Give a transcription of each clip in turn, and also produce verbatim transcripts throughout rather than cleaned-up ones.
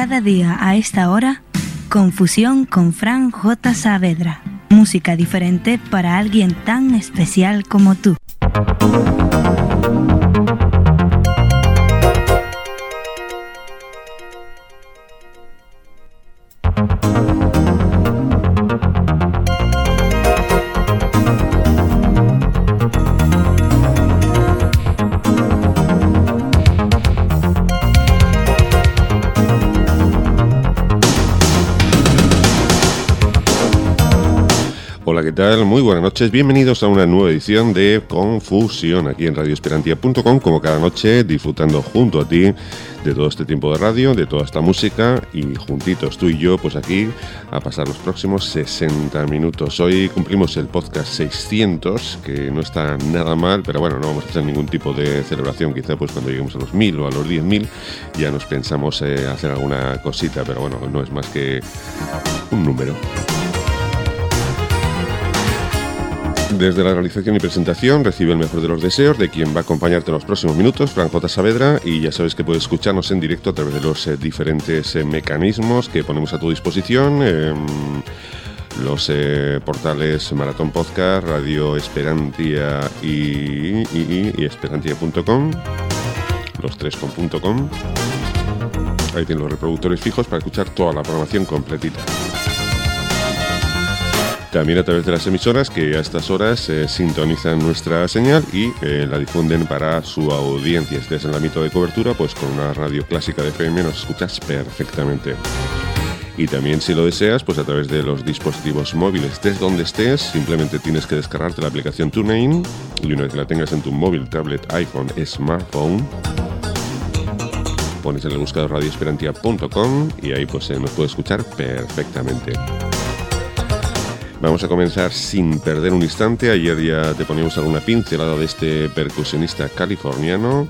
cada día a esta hora, Confusión con Fran J. Saavedra. Música diferente para alguien tan especial como tú. Hola, ¿qué tal? Muy buenas noches, bienvenidos a una nueva edición de Confusión aquí en radio esperantia punto com, como cada noche disfrutando junto a ti de todo este tiempo de radio, de toda esta música y juntitos tú y yo pues aquí a pasar los próximos sesenta minutos. Hoy cumplimos el podcast seiscientos, que no está nada mal, pero bueno, no vamos a hacer ningún tipo de celebración, quizá pues cuando lleguemos a los mil o a los diez mil ya nos pensamos eh, hacer alguna cosita, pero bueno, no es más que un número. Desde la realización y presentación recibe el mejor de los deseos de quien va a acompañarte en los próximos minutos, Fran J. Saavedra, y ya sabes que puedes escucharnos en directo a través de los eh, diferentes eh, mecanismos que ponemos a tu disposición, eh, los eh, portales Maratón Podcast, Radio Esperantia y, y, y, y esperantia punto com, los tres con punto com. Ahí tienes los reproductores fijos para escuchar toda la programación completita. También a través de las emisoras que a estas horas eh, sintonizan nuestra señal y eh, la difunden para su audiencia. Si estés en el ámbito de cobertura, pues con una radio clásica de F M nos escuchas perfectamente. Y también, si lo deseas, pues a través de los dispositivos móviles, estés donde estés, simplemente tienes que descargarte la aplicación TuneIn y una vez que la tengas en tu móvil, tablet, iPhone, smartphone, pones en el buscador radio esperantia punto com y ahí pues eh, nos puedes escuchar perfectamente. Vamos a comenzar sin perder un instante. Ayer ya te poníamos alguna pincelada de este percusionista californiano,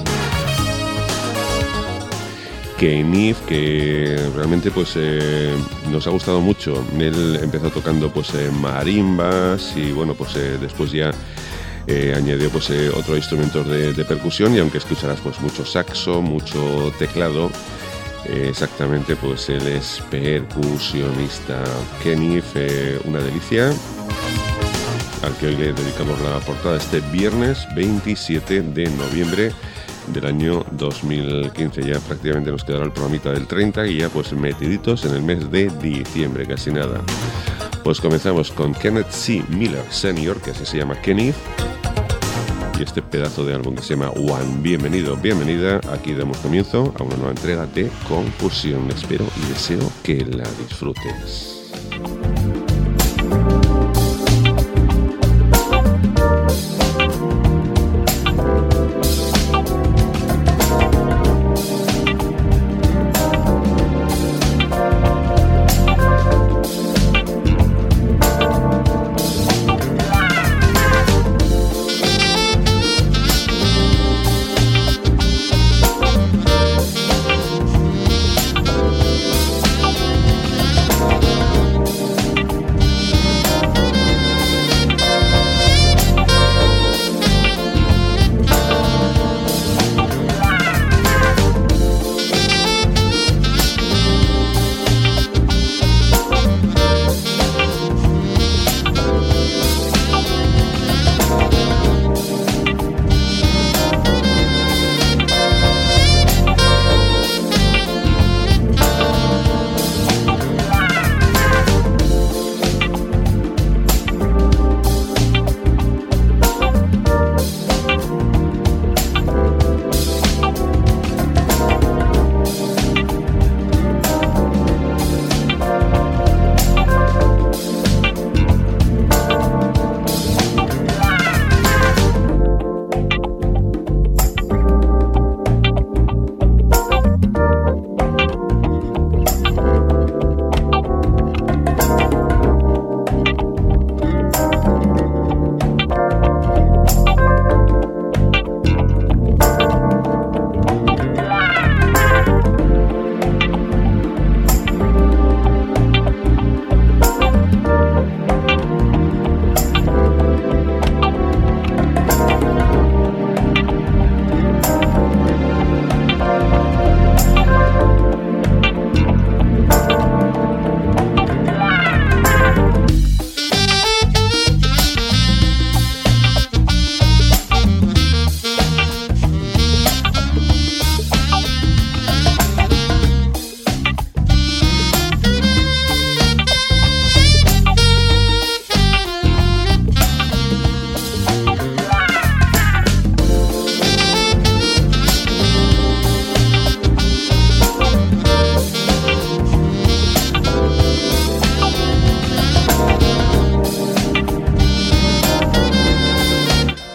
Kniff, que realmente pues eh, nos ha gustado mucho. Él empezó tocando pues eh, marimbas y bueno pues eh, después ya eh, añadió pues eh, otros instrumentos de, de percusión, y aunque escucharás pues mucho saxo, mucho teclado, Eh, exactamente, pues él es percusionista. Kniff, eh, una delicia, al que hoy le dedicamos la portada este viernes veintisiete de noviembre del año dos mil quince. Ya prácticamente nos quedará el programita del treinta y ya pues metiditos en el mes de diciembre, casi nada. Pues comenzamos con Kenneth C. Miller senior, que así se llama Kniff, y este pedazo de álbum que se llama One. Bienvenido, bienvenida, aquí damos comienzo a una nueva entrega de Confusión. Espero y deseo que la disfrutes. We'll be right back.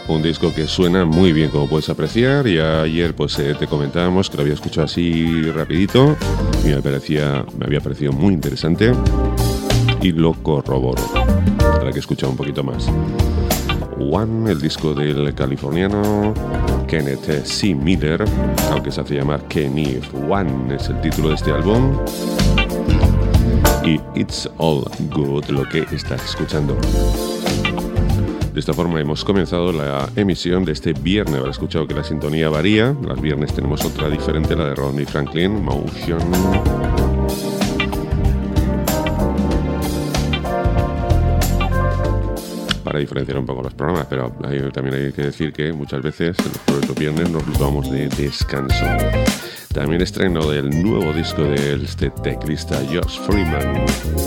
Un disco que suena muy bien, como puedes apreciar. Y ayer pues eh, te comentábamos que lo había escuchado así rapidito y me, parecía, me había parecido muy interesante y lo corroboro. Habrá que escuchar un poquito más. One, el disco del californiano Kenneth C. Miller, aunque se hace llamar Kenneth. One es el título de este álbum. Y It's All Good, lo que estás escuchando. De esta forma hemos comenzado la emisión de este viernes. Habrás escuchado que la sintonía varía. Los viernes tenemos otra diferente, la de Rodney Franklin, Motion. Para diferenciar un poco los programas, pero hay, también hay que decir que muchas veces los viernes nos los vamos de descanso. También estreno del nuevo disco de este teclista Josh Freeman.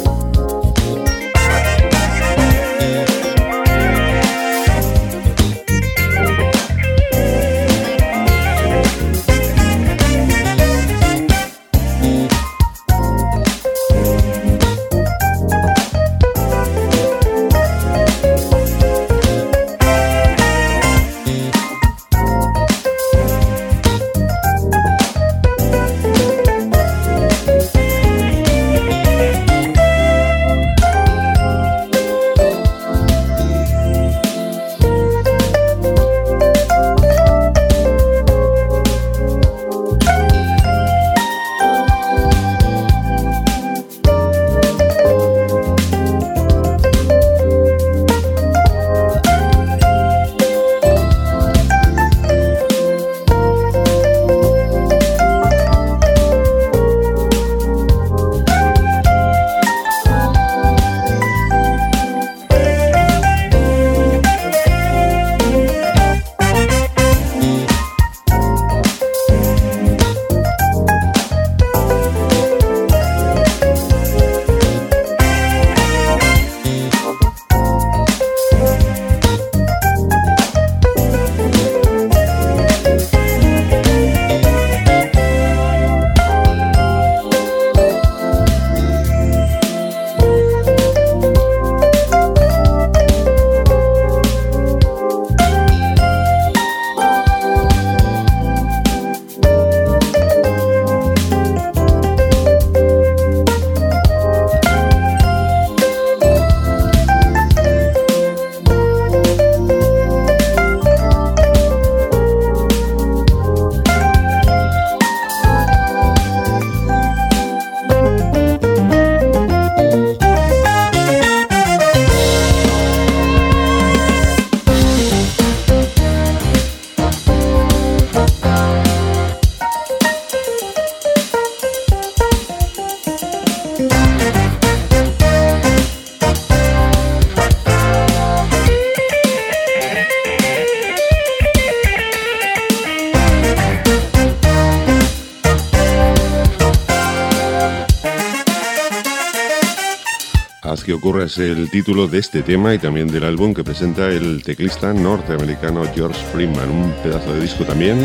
Haz que ocurra es el título de este tema y también del álbum que presenta el teclista norteamericano George Freeman, un pedazo de disco también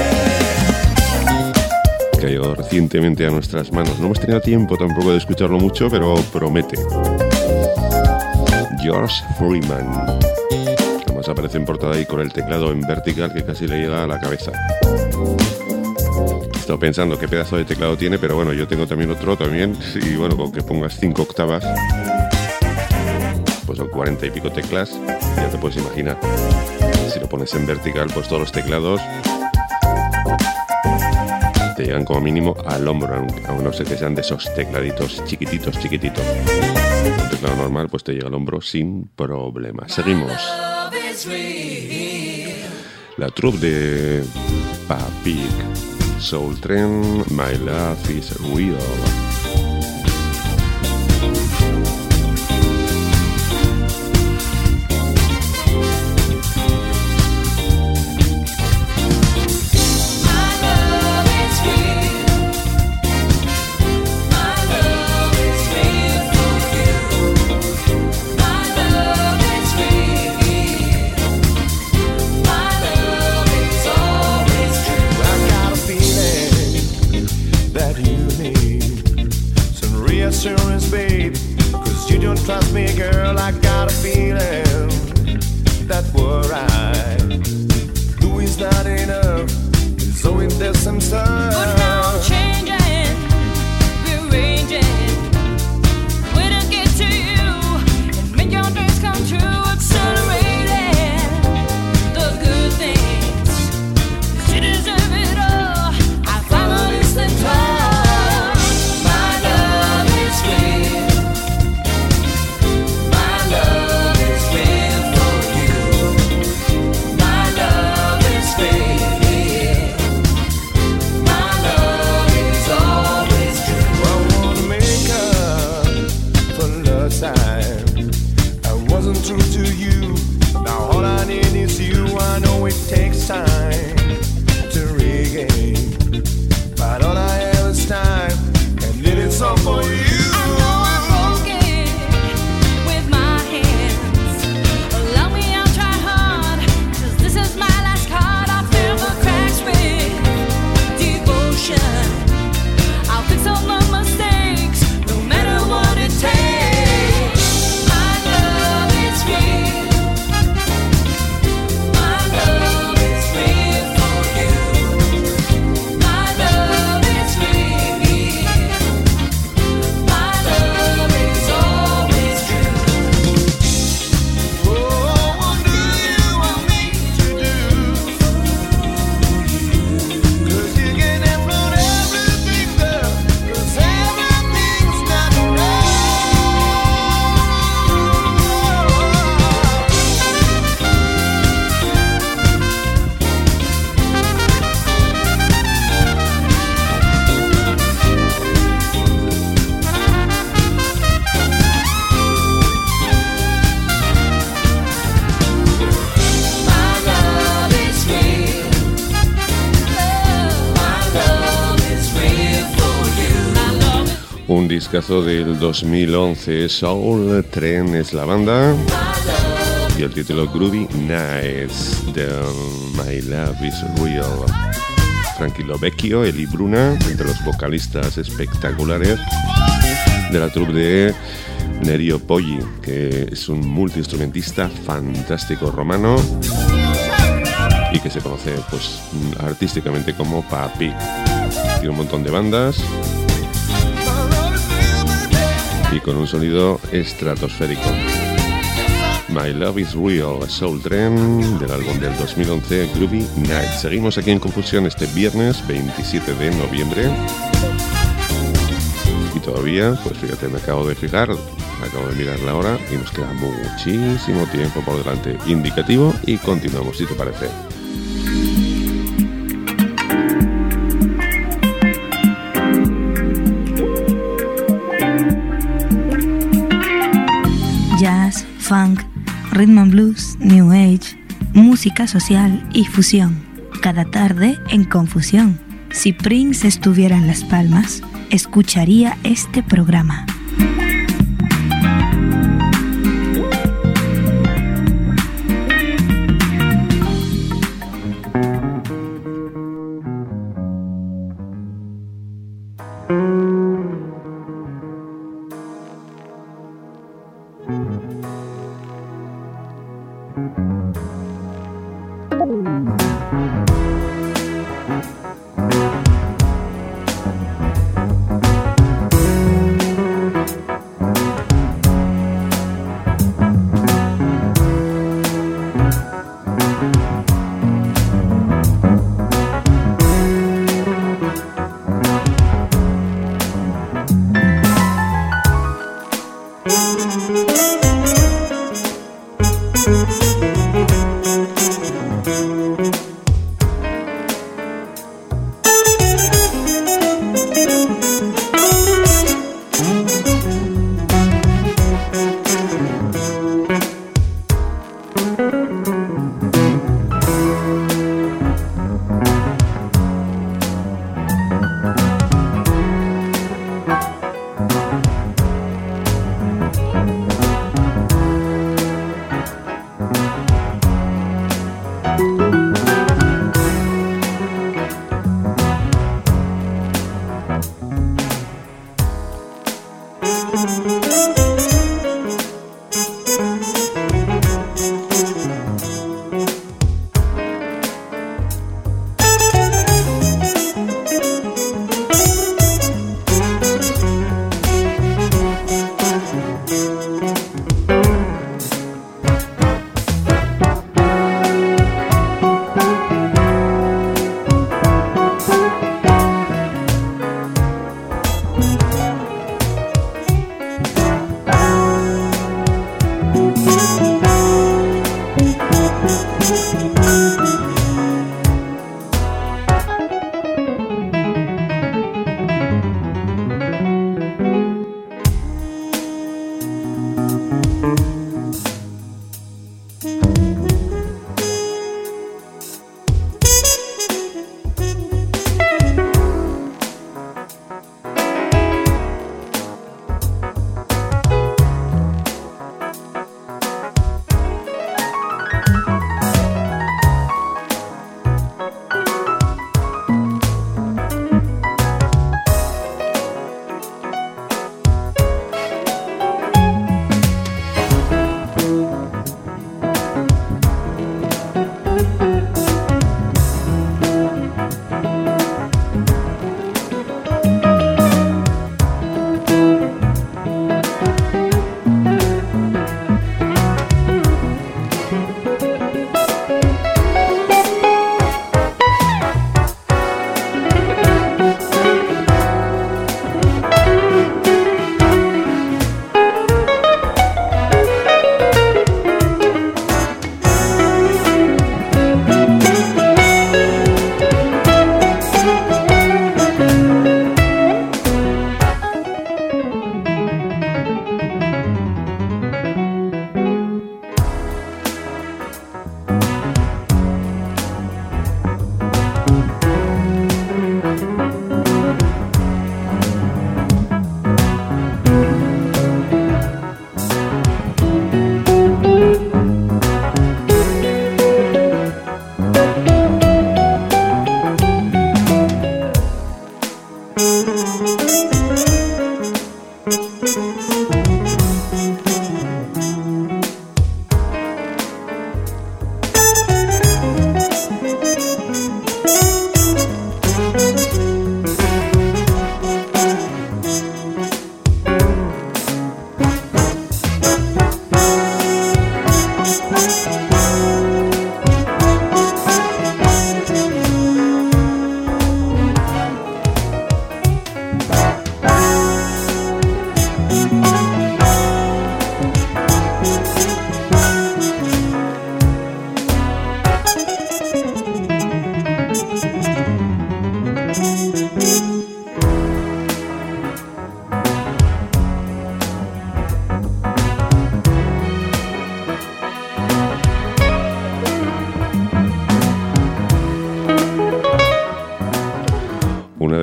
que ha llegado recientemente a nuestras manos. No hemos tenido tiempo tampoco de escucharlo mucho, pero promete. George Freeman. Además aparece en portada ahí con el teclado en vertical que casi le llega a la cabeza. He estado pensando qué pedazo de teclado tiene, pero bueno, yo tengo también otro también, y bueno, con que pongas cinco octavas, pues son cuarenta y pico teclas, ya te puedes imaginar. Si lo pones en vertical, pues todos los teclados te llegan como mínimo al hombro, aunque no sé que sean de esos tecladitos chiquititos, chiquititos. Un teclado normal, pues te llega al hombro sin problema. Seguimos. La troupe de Papik, Soul Train, My Love is Real. That you need wasn't true to you. Now all I need is you. I know it takes time to regain, but all I have is time, and it is all for you. Un discazo del dos mil once, Soul Train es la banda y el título Groovy Nights de My Love is Real. Frankie Lovecchio, Eli Bruna, entre los vocalistas espectaculares de la troupe de Nerio Poggi, que es un multiinstrumentista fantástico romano y que se conoce pues artísticamente como Papi. Tiene un montón de bandas y con un sonido estratosférico. My Love is Real, Soul Train, del álbum del dos mil once, Groovy Night. Seguimos aquí en Confusión este viernes veintisiete de noviembre. Y todavía, pues fíjate, me acabo de fijar, acabo de mirar la hora y nos queda muchísimo tiempo por delante. Indicativo y continuamos, si te parece. Jazz, funk, rhythm and blues, new age, música social y fusión. Cada tarde en Confusión. Si Prince estuviera en Las Palmas, escucharía este programa.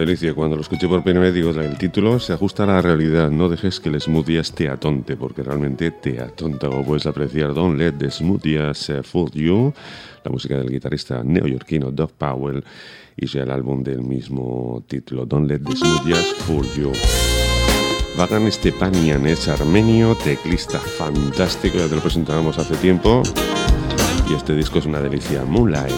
delicia. Cuando lo escuché por primera vez digo, el título se ajusta a la realidad. No dejes que el smooth jazz te atonte, porque realmente te atonta, como puedes apreciar. Don't let the smooth jazz fool you. La música del guitarrista neoyorquino Doug Powell y ya el álbum del mismo título, Don't let the smooth jazz fool you. Vagan Stepanian es armenio, teclista fantástico, ya te lo presentábamos hace tiempo. Y este disco es una delicia, Moonlight.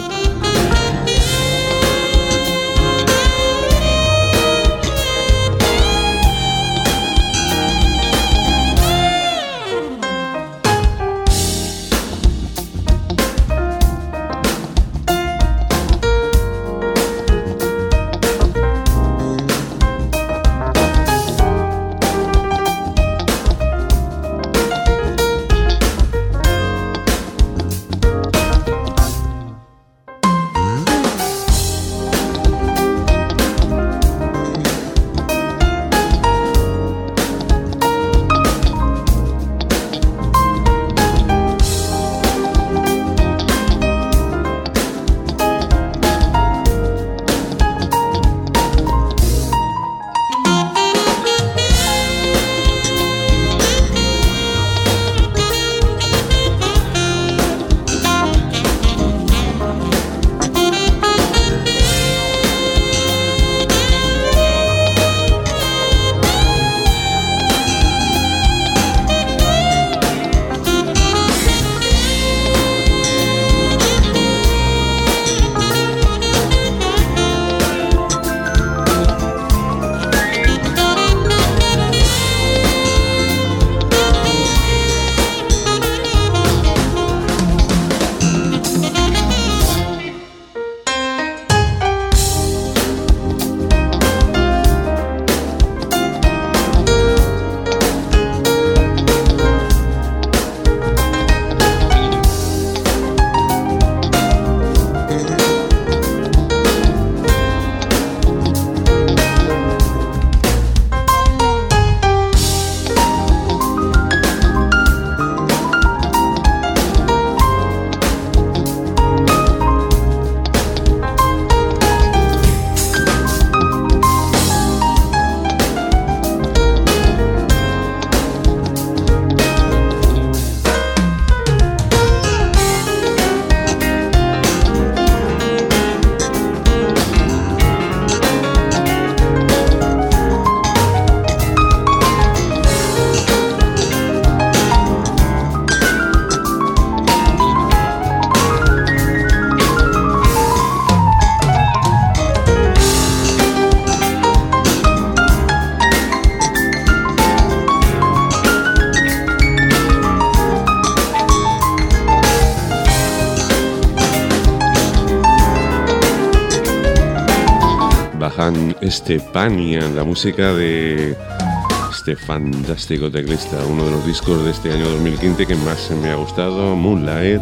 Stepanian, la música de este fantástico teclista, uno de los discos de este año dos mil quince que más me ha gustado, Moonlight.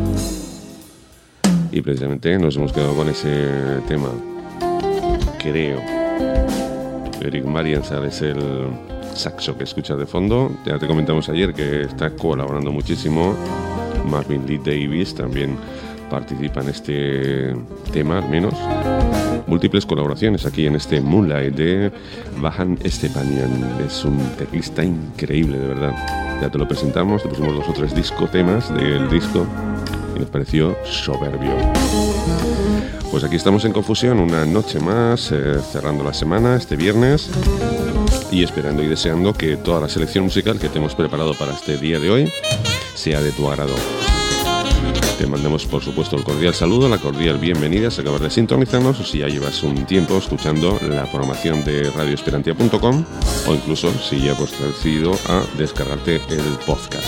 Y precisamente nos hemos quedado con ese tema, creo. Eric Marienthal es el saxo que escuchas de fondo. Ya te comentamos ayer que está colaborando muchísimo. Marvin Lee Davis también participa en este tema, al menos. Múltiples colaboraciones aquí en este Moonlight de Vagan Stepanian. Es un teclista increíble, de verdad. Ya te lo presentamos, te pusimos dos o tres disco temas del disco y nos pareció soberbio. Pues aquí estamos en Confusión, una noche más, eh, cerrando la semana, este viernes, y esperando y deseando que toda la selección musical que te hemos preparado para este día de hoy sea de tu agrado. Te mandamos, por supuesto, el cordial saludo, la cordial bienvenida si acabas de sintonizarnos o si ya llevas un tiempo escuchando la programación de radio esperantia punto com o incluso si ya has decidido a descargarte el podcast.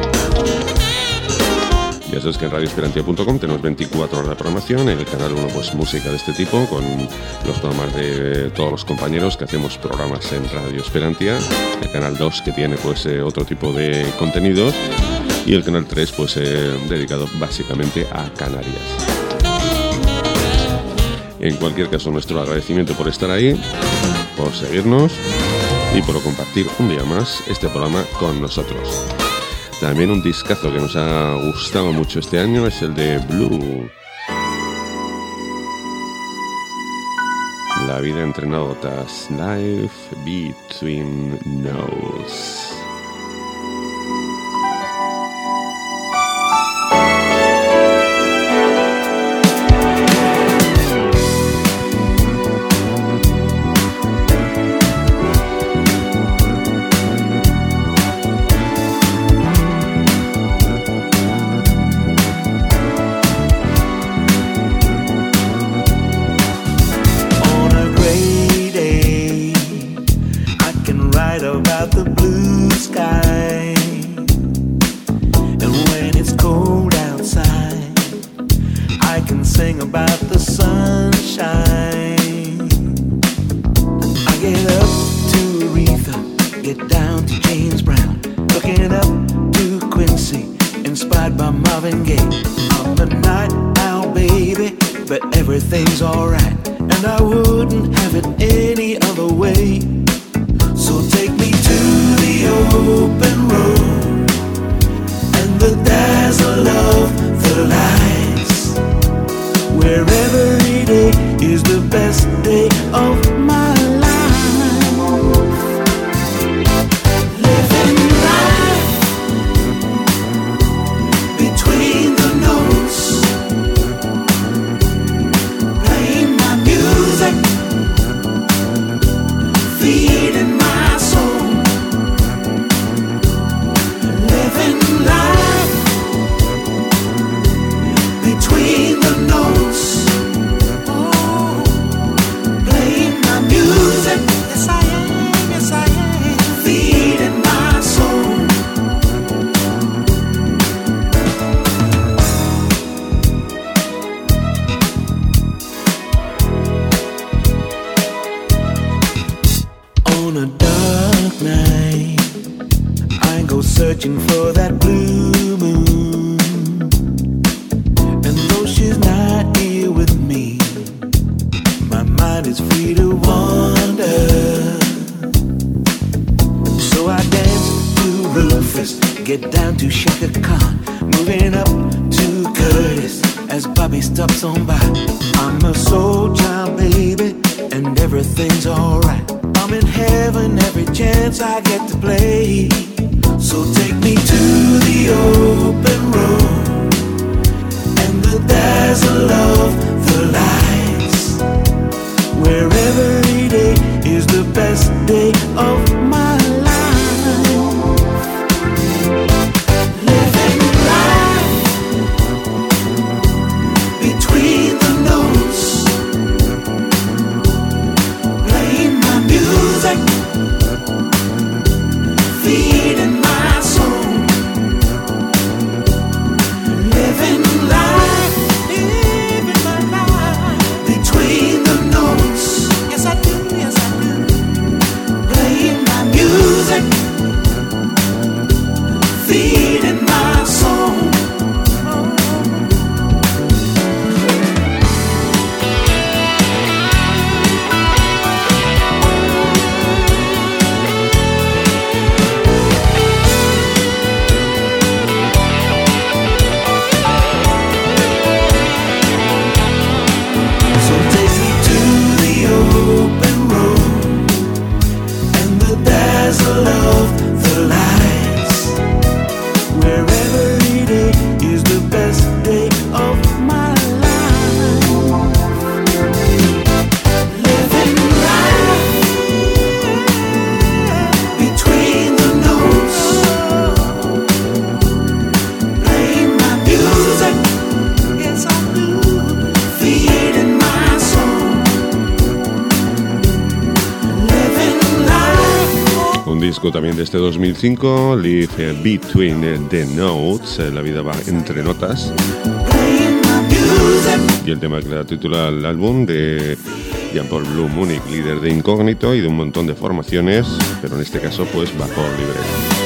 Ya sabes que en radio esperantia punto com tenemos veinticuatro horas de programación, en el canal uno pues música de este tipo, con los programas de todos los compañeros que hacemos programas en Radio Esperantia, el canal dos que tiene pues eh, otro tipo de contenidos, y el canal tres pues eh, dedicado básicamente a Canarias. En cualquier caso, nuestro agradecimiento por estar ahí, por seguirnos y por compartir un día más este programa con nosotros. También un discazo que nos ha gustado mucho este año es el de Blue, La vida entre notas, Life Between Notes. También de este dos mil cinco, Live Between the Notes, la vida va entre notas, y el tema que da título al álbum de Jean-Paul Blue Munich, líder de Incógnito y de un montón de formaciones, pero en este caso pues bajo libre.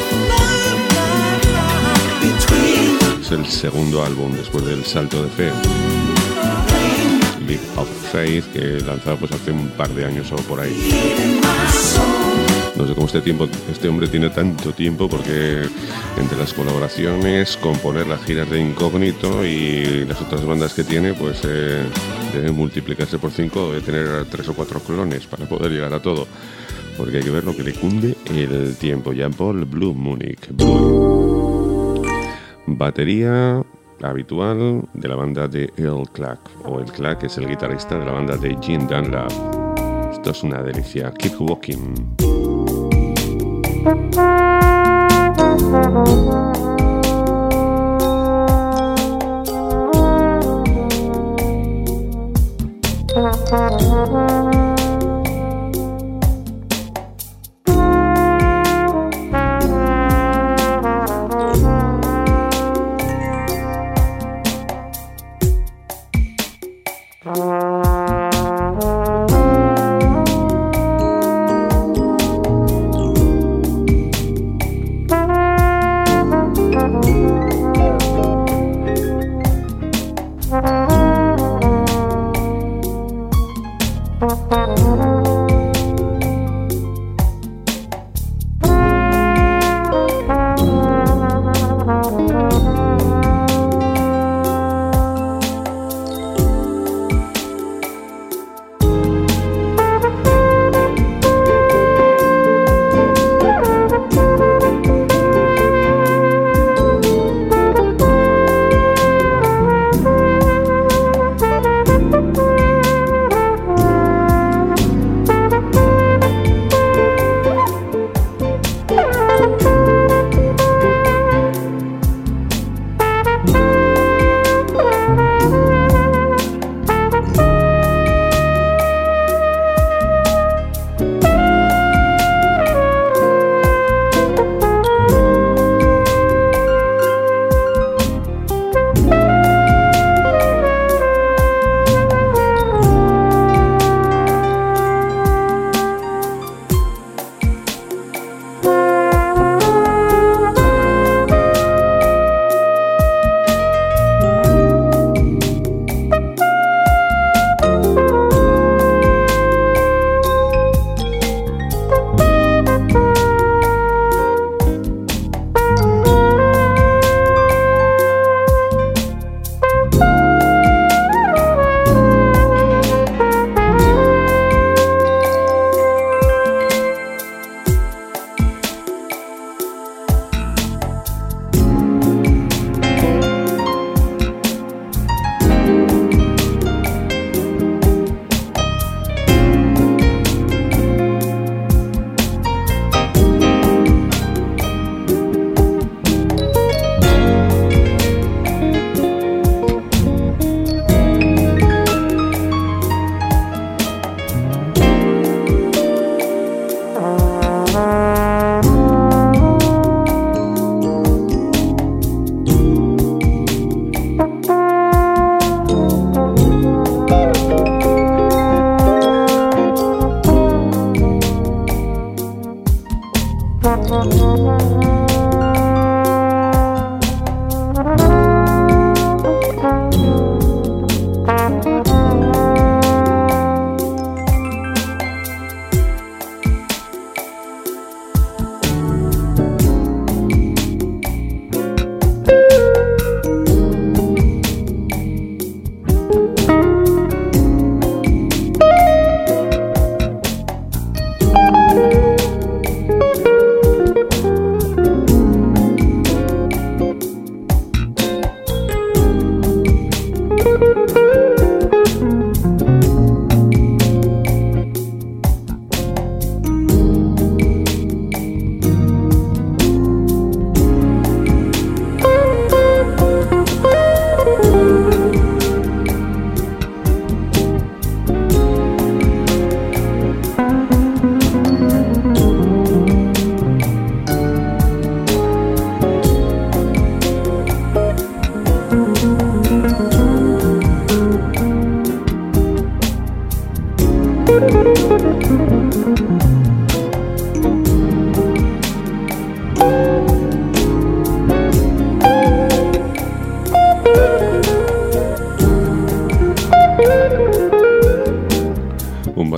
Es el segundo álbum después del Salto de Fe, Leap of Faith, que lanzado pues hace un par de años o por ahí. No sé cómo este tiempo, este hombre tiene tanto tiempo, porque entre las colaboraciones, componer las giras de Incógnito y las otras bandas que tiene, pues eh, debe multiplicarse por cinco, debe tener tres o cuatro clones para poder llegar a todo. Porque hay que ver lo que le cunde el tiempo. Jean-Paul Blue Munich. Blue. Batería habitual de la banda de El Clack, o El Clack es el guitarrista de la banda de Jim Dunlap. Esto es una delicia. Keep Walking.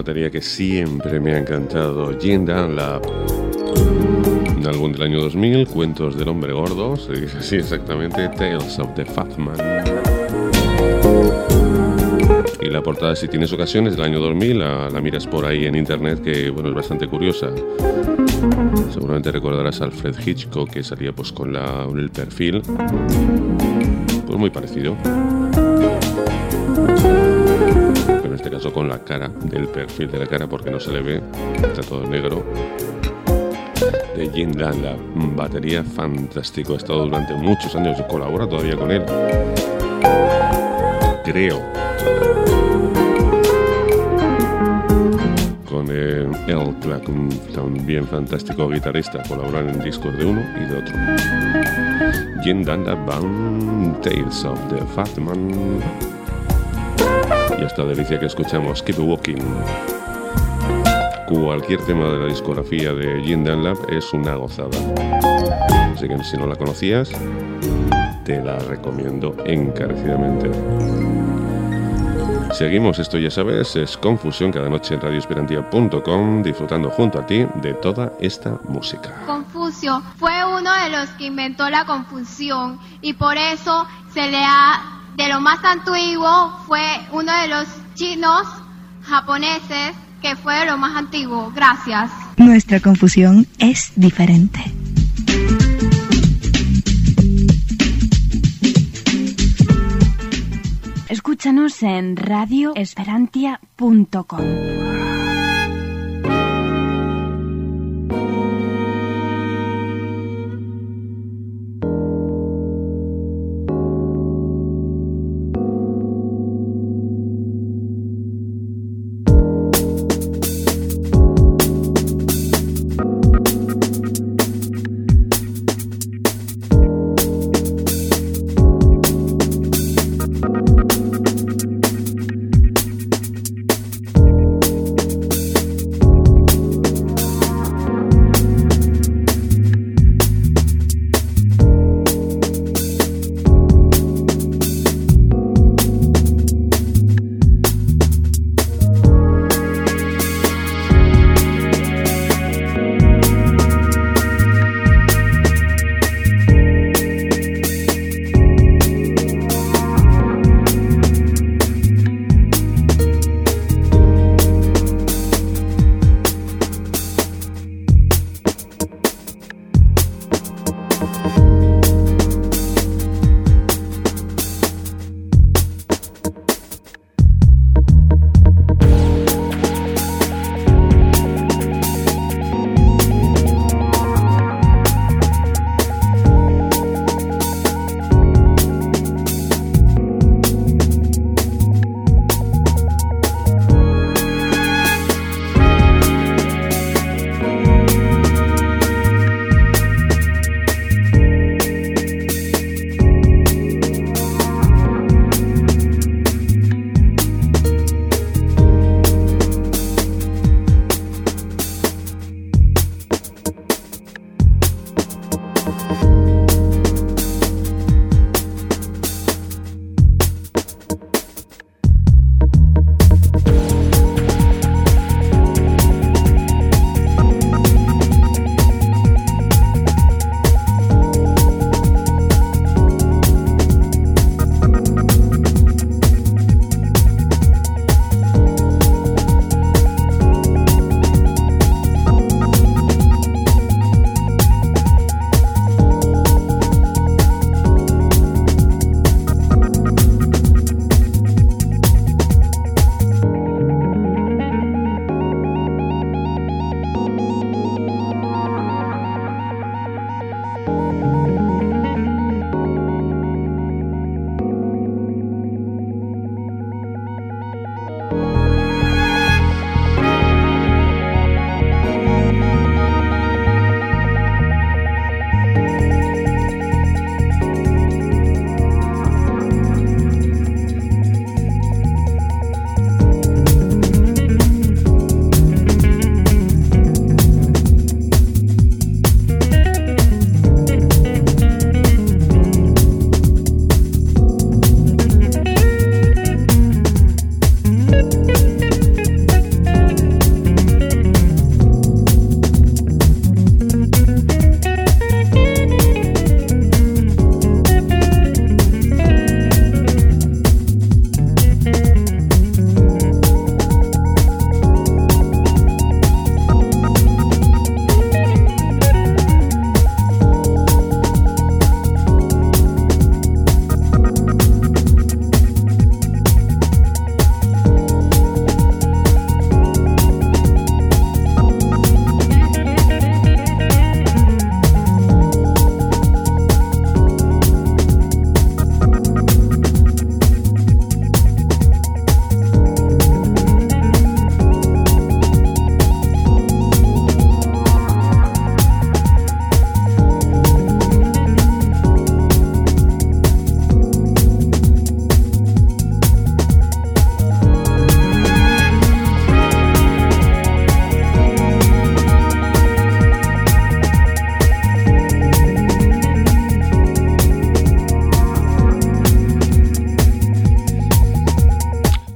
batería que siempre me ha encantado, Gene Dunlap. Un álbum del año dos mil, Cuentos del Hombre Gordo, se dice así exactamente, Tales of the Fat Man. Y la portada, si tienes ocasión, es del año dos mil, la, la miras por ahí en internet, que bueno, es bastante curiosa. Seguramente recordarás a Alfred Hitchcock, que salía pues con la, el perfil, pues muy parecido. Pero en este caso con la cara, del perfil de la cara, porque no se le ve, está todo negro. De Gene Dunlap, batería fantástico, ha estado durante muchos años, colabora todavía con él, creo. Con eh, El Clark, un también fantástico guitarrista, colaboran en discos de uno y de otro. Gene Dunlap, Band, Tales of the Fat Man. Y esta delicia que escuchamos, Keep Walking. Cualquier tema de la discografía de Gene Dunlap es una gozada. Así que si no la conocías, te la recomiendo encarecidamente. Seguimos, esto ya sabes, es Confusión cada noche en radio esperantia punto com, disfrutando junto a ti de toda esta música. Confucio fue uno de los que inventó la confusión y por eso se le ha, de lo más antiguo, fue uno de los chinos japoneses que fue de lo más antiguo. Gracias. Nuestra confusión es diferente. Escúchanos en radio esperantia punto com.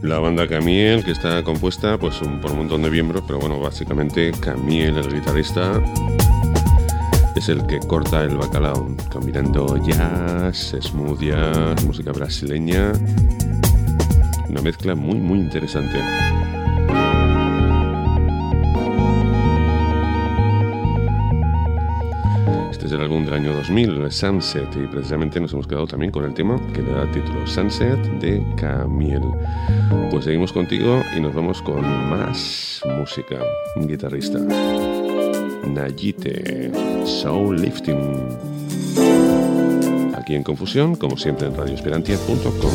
La banda Camiel, que está compuesta pues un, por un montón de miembros, pero bueno, básicamente Camiel, el guitarrista, es el que corta el bacalao, combinando jazz, smooth jazz, música brasileña. Una mezcla muy, muy interesante. Este es el álbum del año dos mil, Sunset, y precisamente nos hemos quedado también con el tema que le da el título, Sunset, de Camiel. Pues seguimos contigo y nos vamos con más música. Un guitarrista, Nayite, Soul Lifting. Aquí en Confusión, como siempre en radio esperantia punto com.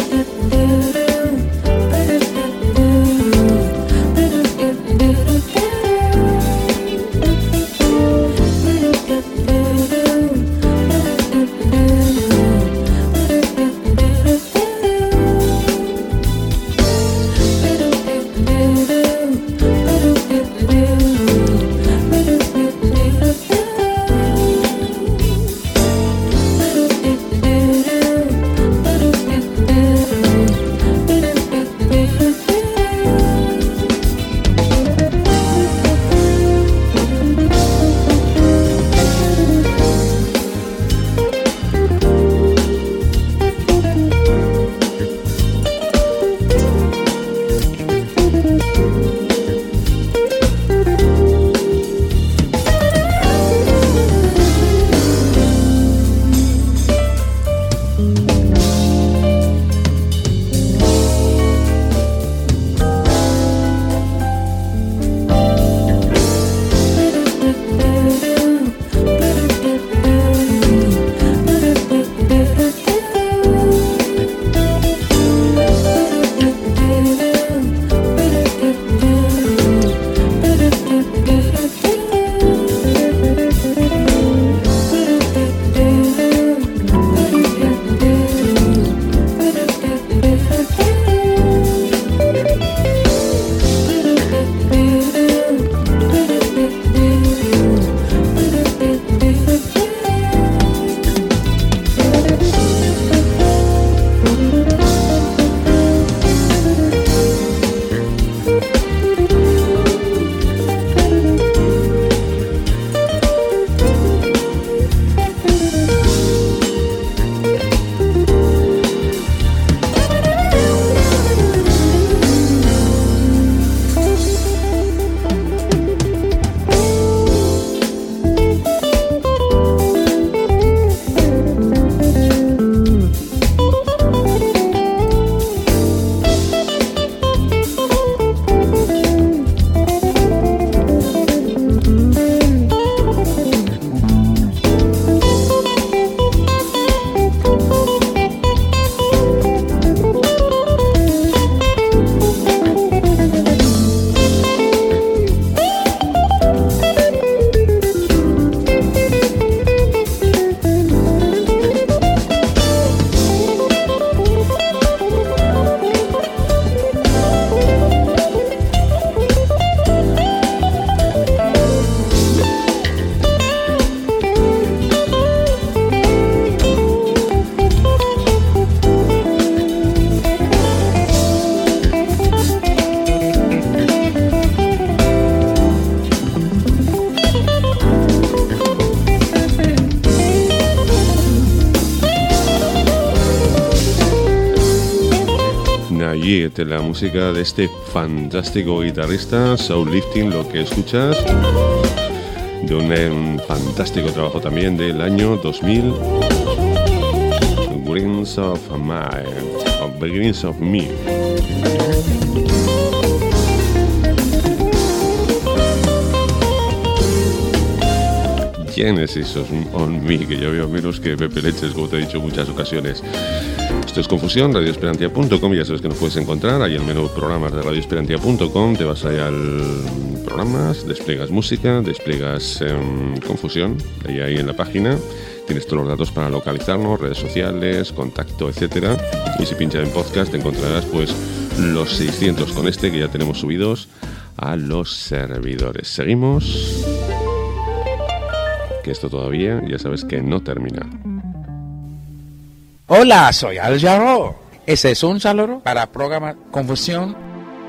Nayite, la música de este fantástico guitarrista, Soul Lifting, lo que escuchas, de un, un fantástico trabajo también del año dos mil, Greens of My, of Greens of Me. Genesis on Me, que yo veo menos que Pepe Leches, como te he dicho en muchas ocasiones. Esto es Confusión, radio esperantia punto com, ya sabes que nos puedes encontrar ahí en el menú programas de radio esperantia punto com, te vas allá al programas, despliegas música, despliegas eh, Confusión, ahí, ahí en la página, tienes todos los datos para localizarnos, redes sociales, contacto, etcétera, y si pinchas en podcast te encontrarás pues los seiscientos con este que ya tenemos subidos a los servidores. Seguimos, que esto todavía ya sabes que no termina. Hola, soy Al Jarreau Ese es un saludo para el programa Confusión.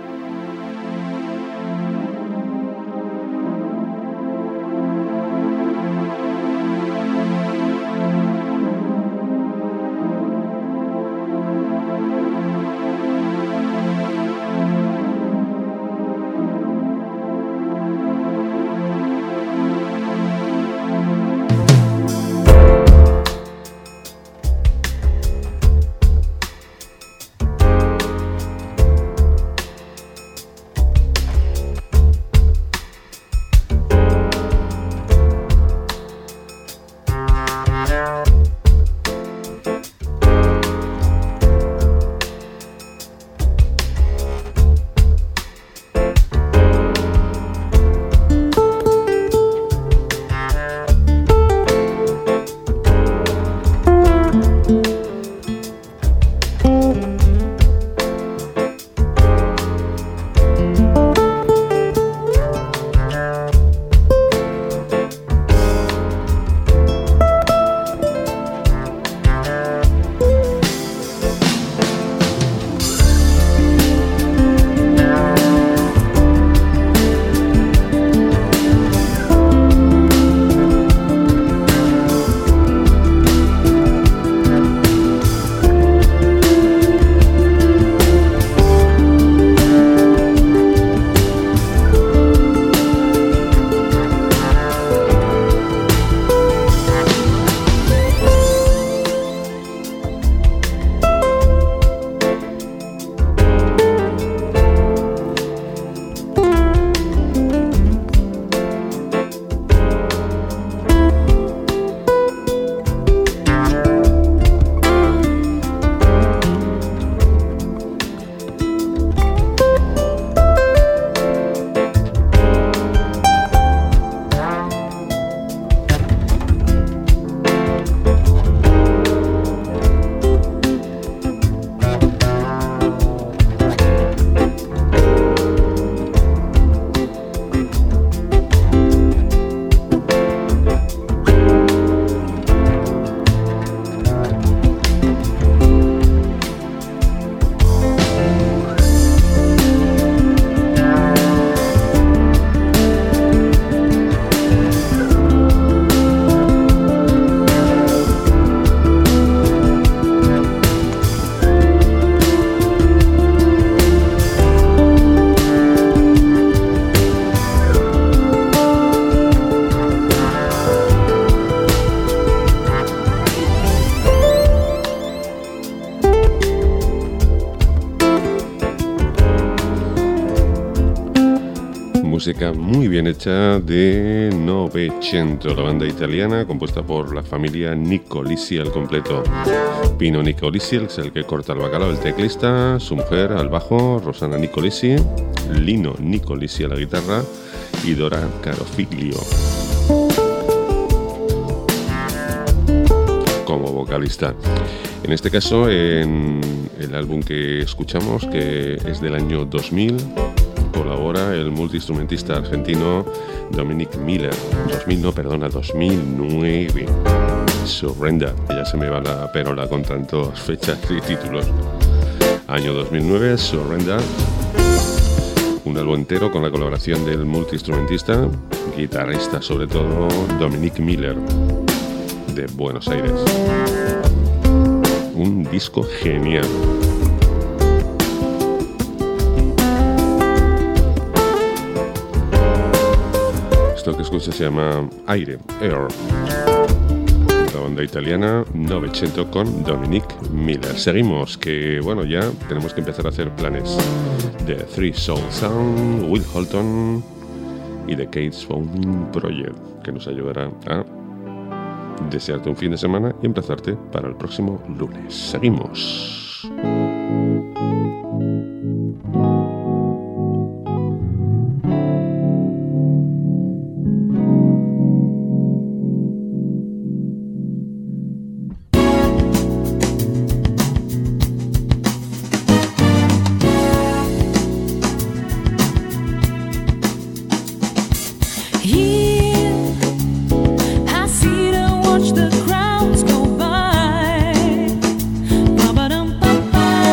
Música muy bien hecha de Novecento, la banda italiana compuesta por la familia Nicolisi al completo. Pino Nicolisi es el que corta el bacalao, el teclista, su mujer al bajo, Rosanna Nicolisi, Lino Nicolisi a la guitarra y Dora Carofiglio como vocalista. En este caso, en el álbum que escuchamos, que es del año dos mil, colabora el multiinstrumentista argentino Dominic Miller. dos mil no, perdona, dos mil nueve. Surrender, ya se me va la perola con tantas fechas y títulos. Año dos mil nueve, Surrender. Un álbum entero con la colaboración del multiinstrumentista, guitarrista sobre todo, Dominic Miller, de Buenos Aires. Un disco genial. Esto que escucha se llama Aire, Air. La banda italiana Novecento con Dominic Miller. Seguimos, que bueno, ya tenemos que empezar a hacer planes. The Three Soul Sound, Will Holton y The Case Founding Project, que nos ayudará a desearte un fin de semana y emplazarte para el próximo lunes. Seguimos. Watch the crowds go by. Ba-ba-dum-ba-ba.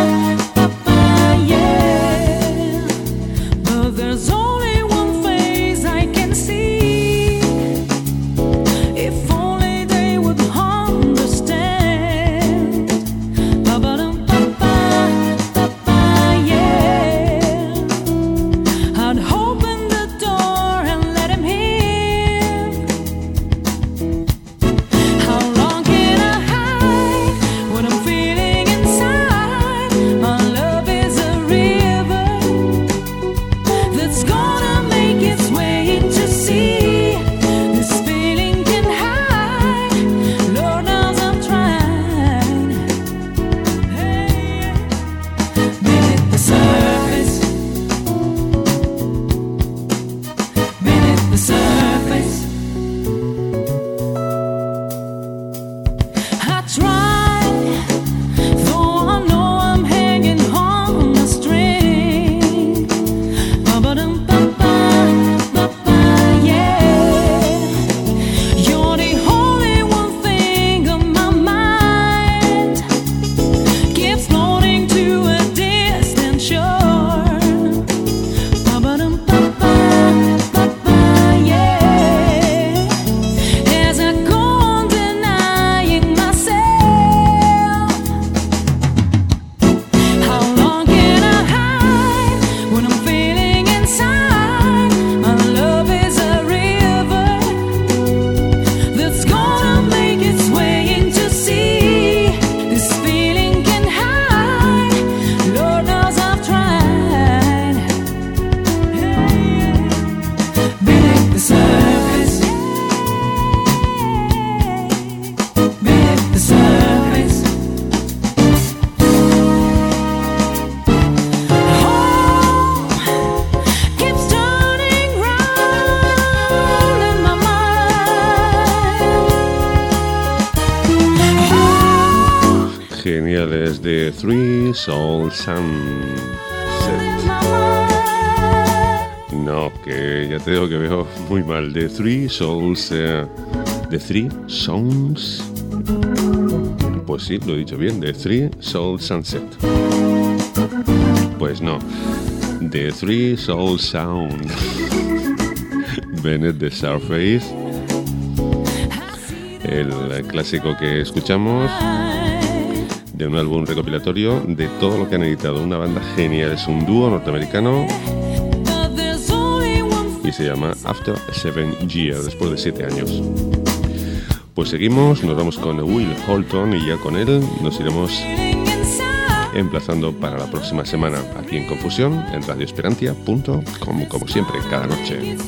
geniales de Three Soul Sunset. No, que ya te digo que veo muy mal. The Three Souls, uh, The Three Songs. Pues sí, lo he dicho bien, The Three Soul Sunset. Pues no, The Three Soul Sound. Bennett de Surface, el clásico que escuchamos de un álbum recopilatorio de todo lo que han editado. Una banda genial, es un dúo norteamericano y se llama After Seven Years, después de siete años. Pues seguimos, nos vamos con Will Holton y ya con él nos iremos emplazando para la próxima semana aquí en Confusión en radio esperantia punto com, como siempre, cada noche.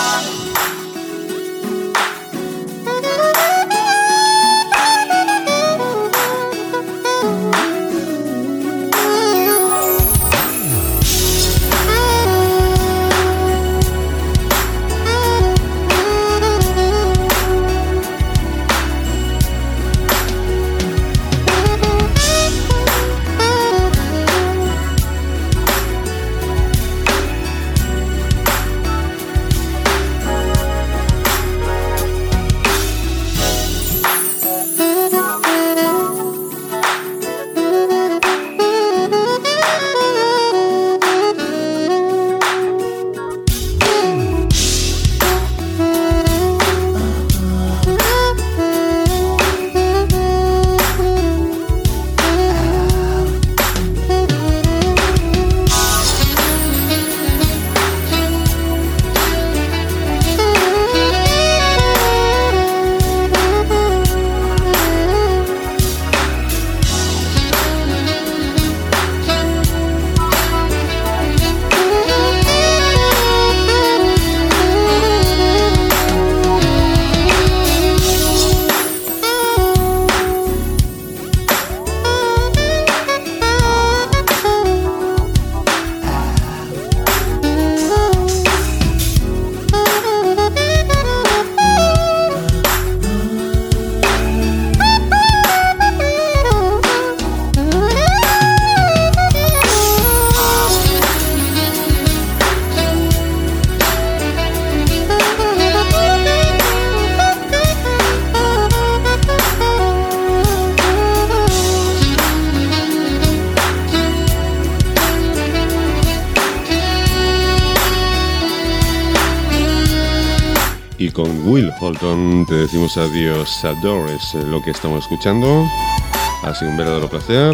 Y con Will Holton te decimos adiós. Adore es lo que estamos escuchando. Ha sido un verdadero placer,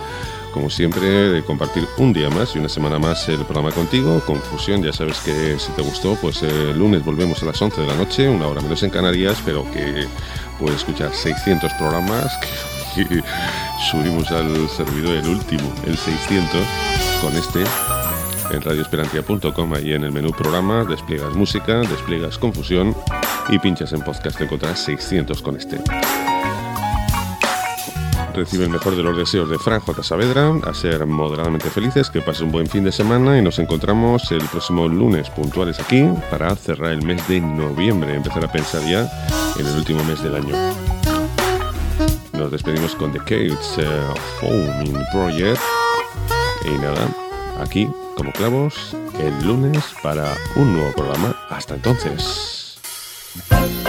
como siempre, de compartir un día más y una semana más el programa contigo. Confusión, ya sabes que si te gustó, pues el lunes volvemos a las once de la noche, una hora menos en Canarias, pero que puedes escuchar seiscientos programas que, que subimos al servidor, el último, el seiscientos, con este en radio esperantia punto com. Ahí en el menú programa despliegas música, despliegas Confusión y pinchas en podcast, te encontrarás seiscientos con este. Recibe el mejor de los deseos de Fran J. Saavedra, a ser moderadamente felices, que pases un buen fin de semana y nos encontramos el próximo lunes puntuales aquí para cerrar el mes de noviembre, empezar a pensar ya en el último mes del año. Nos despedimos con The Caves uh, Foaming Project y nada, aquí como clavos el lunes para un nuevo programa. Hasta entonces.